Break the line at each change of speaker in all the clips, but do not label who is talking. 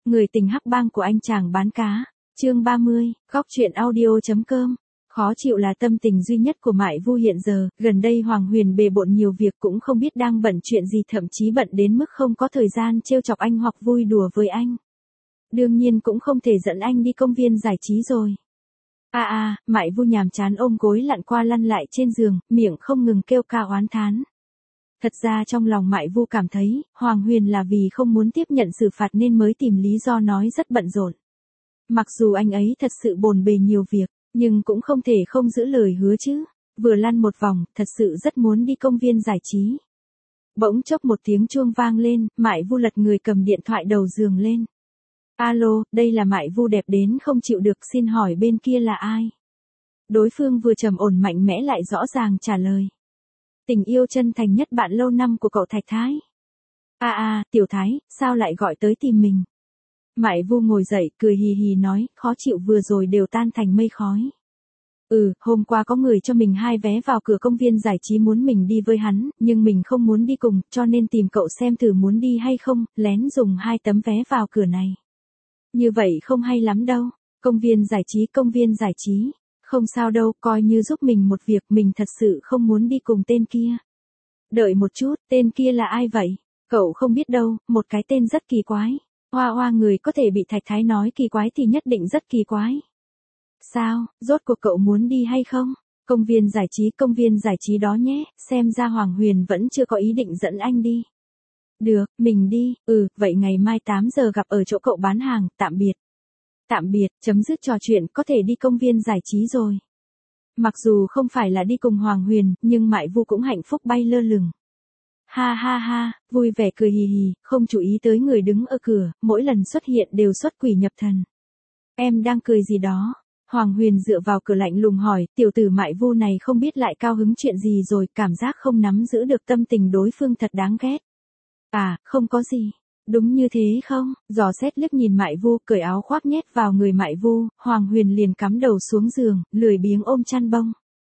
Người tình hắc bang của anh chàng bán cá. Chương 30, góc truyện audio.com. Khó chịu là tâm tình duy nhất của Mại Vu hiện giờ, gần đây Hoàng Huyền bề bộn nhiều việc cũng không biết đang bận chuyện gì, thậm chí bận đến mức không có thời gian trêu chọc anh hoặc vui đùa với anh. Đương nhiên cũng không thể dẫn anh đi công viên giải trí rồi. Mại Vu nhàm chán ôm gối lặn qua lăn lại trên giường, miệng không ngừng kêu ca oán thán. Thật ra trong lòng Mại Vu cảm thấy, Hoàng Huyền là vì không muốn tiếp nhận xử phạt nên mới tìm lý do nói rất bận rộn. Mặc dù anh ấy thật sự bồn bề nhiều việc, nhưng cũng không thể không giữ lời hứa chứ. Vừa lăn một vòng, thật sự rất muốn đi công viên giải trí. Bỗng chốc một tiếng chuông vang lên, Mại Vu lật người cầm điện thoại đầu giường lên. Alo, đây là Mại Vu đẹp đến không chịu được, xin hỏi bên kia là ai? Đối phương vừa trầm ổn mạnh mẽ lại rõ ràng trả lời. Tình yêu chân thành nhất bạn lâu năm của cậu Thạch Thái. Tiểu Thái, sao lại gọi tới tìm mình? Mại Vu ngồi dậy, cười hì hì nói, khó chịu vừa rồi đều tan thành mây khói. Hôm qua có người cho mình 2 vé vào cửa công viên giải trí muốn mình đi với hắn, nhưng mình không muốn đi cùng, cho nên tìm cậu xem thử muốn đi hay không, lén dùng 2 tấm vé vào cửa này. Như vậy không hay lắm đâu. Công viên giải trí. Không sao đâu, coi như giúp mình một việc, mình thật sự không muốn đi cùng tên kia. Đợi một chút, tên kia là ai vậy? Cậu không biết đâu, một cái tên rất kỳ quái. Người có thể bị Thạch Thái nói kỳ quái thì nhất định rất kỳ quái. Sao, rốt cuộc cậu muốn đi hay không? Công viên giải trí đó nhé, xem ra Hoàng Huyền vẫn chưa có ý định dẫn anh đi. Được, mình đi, vậy ngày mai 8 giờ gặp ở chỗ cậu bán hàng, tạm biệt. Tạm biệt, chấm dứt trò chuyện, có thể đi công viên giải trí rồi. Mặc dù không phải là đi cùng Hoàng Huyền, nhưng Mại Vu cũng hạnh phúc bay lơ lửng. Ha, vui vẻ cười hì hì, không chú ý tới người đứng ở cửa, mỗi lần xuất hiện đều xuất quỷ nhập thần. Em đang cười gì đó? Hoàng Huyền dựa vào cửa lạnh lùng hỏi, tiểu tử Mại Vu này không biết lại cao hứng chuyện gì rồi, cảm giác không nắm giữ được tâm tình đối phương thật đáng ghét. Không có gì. Đúng như thế không? Dò xét liếc nhìn Mại Vu, cởi áo khoác nhét vào người Mại Vu, Hoàng Huyền liền cắm đầu xuống giường, lười biếng ôm chăn bông.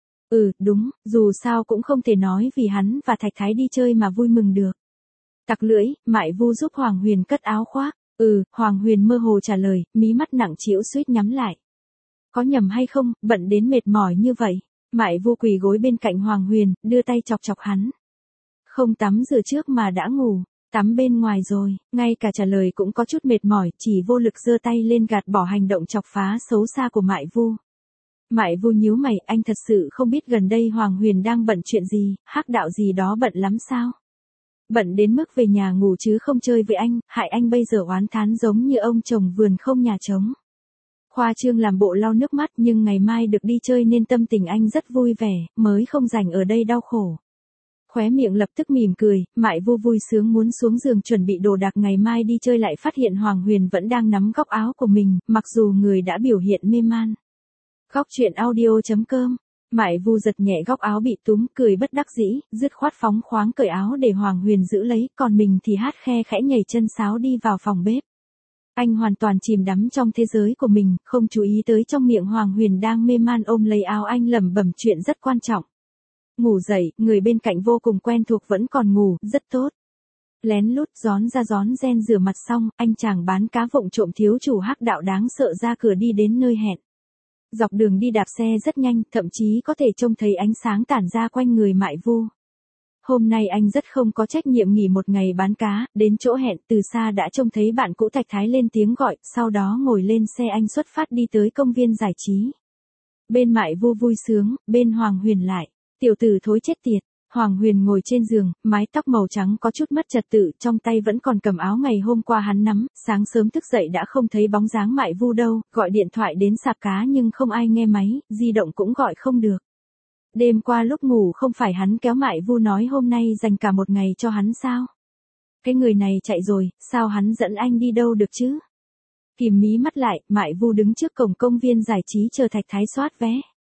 Đúng, dù sao cũng không thể nói vì hắn và Thạch Thái đi chơi mà vui mừng được. Tặc lưỡi, Mại Vu giúp Hoàng Huyền cất áo khoác. Hoàng Huyền mơ hồ trả lời, mí mắt nặng trĩu suýt nhắm lại. Có nhầm hay không, bận đến mệt mỏi như vậy. Mại Vu quỳ gối bên cạnh Hoàng Huyền, đưa tay chọc chọc hắn. Không tắm rửa trước mà đã ngủ. Tắm bên ngoài rồi, ngay cả trả lời cũng có chút mệt mỏi, chỉ vô lực giơ tay lên gạt bỏ hành động chọc phá xấu xa của Mại Vu. Mại Vu nhíu mày, anh thật sự không biết gần đây Hoàng Huyền đang bận chuyện gì, hắc đạo gì đó bận lắm sao? Bận đến mức về nhà ngủ chứ không chơi với anh, hại anh bây giờ oán thán giống như ông chồng vườn không nhà trống. Khoa trương làm bộ lau nước mắt, nhưng ngày mai được đi chơi nên tâm tình anh rất vui vẻ, mới không rảnh ở đây đau khổ. Khóe miệng lập tức mỉm cười, Mại Vu vui sướng muốn xuống giường chuẩn bị đồ đạc ngày mai đi chơi, lại phát hiện Hoàng Huyền vẫn đang nắm góc áo của mình, mặc dù người đã biểu hiện mê man. Góc truyện audio.com. Mại Vu giật nhẹ góc áo bị túm, cười bất đắc dĩ, dứt khoát phóng khoáng cởi áo để Hoàng Huyền giữ lấy, còn mình thì hát khe khẽ nhảy chân sáo đi vào phòng bếp. Anh hoàn toàn chìm đắm trong thế giới của mình, không chú ý tới trong miệng Hoàng Huyền đang mê man ôm lấy áo anh lẩm bẩm chuyện rất quan trọng. Ngủ dậy, người bên cạnh vô cùng quen thuộc vẫn còn ngủ, rất tốt. Lén lút rón ren rửa mặt xong, anh chàng bán cá vụng trộm thiếu chủ hắc đạo đáng sợ ra cửa đi đến nơi hẹn. Dọc đường đi đạp xe rất nhanh, thậm chí có thể trông thấy ánh sáng tản ra quanh người Mại Vu. Hôm nay anh rất không có trách nhiệm nghỉ một ngày bán cá, đến chỗ hẹn từ xa đã trông thấy bạn cũ Thạch Thái lên tiếng gọi, sau đó ngồi lên xe anh xuất phát đi tới công viên giải trí. Bên Mại Vu vui sướng, bên Hoàng Huyền lại. Tiểu tử thối chết tiệt. Hoàng Huyền ngồi trên giường, mái tóc màu trắng có chút mất trật tự, trong tay vẫn còn cầm áo ngày hôm qua hắn nắm, sáng sớm thức dậy đã không thấy bóng dáng Mại Vu đâu, gọi điện thoại đến sạp cá nhưng không ai nghe máy, di động cũng gọi không được. Đêm qua lúc ngủ không phải hắn kéo Mại Vu nói hôm nay dành cả một ngày cho hắn sao? Cái người này chạy rồi, sao hắn dẫn anh đi đâu được chứ? Kìm mí mắt lại, Mại Vu đứng trước cổng công viên giải trí chờ Thạch Thái soát vé.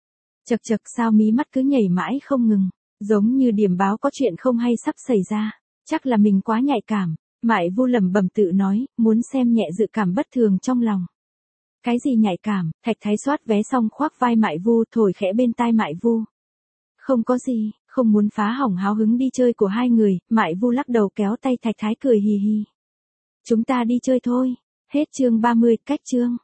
Chật sao mí mắt cứ nhảy mãi không ngừng, giống như điểm báo có chuyện không hay sắp xảy ra, chắc là mình quá nhạy cảm. Mại Vu lẩm bẩm tự nói, muốn xem nhẹ dự cảm bất thường trong lòng. Cái gì nhạy cảm? Thạch Thái soát vé xong khoác vai Mại Vu, thổi khẽ bên tai Mại Vu. Không có gì, không muốn phá hỏng háo hứng đi chơi của hai người. Mại Vu lắc đầu kéo tay Thạch Thái cười hì hì. Chúng ta đi chơi thôi. Hết chương 30, cách chương.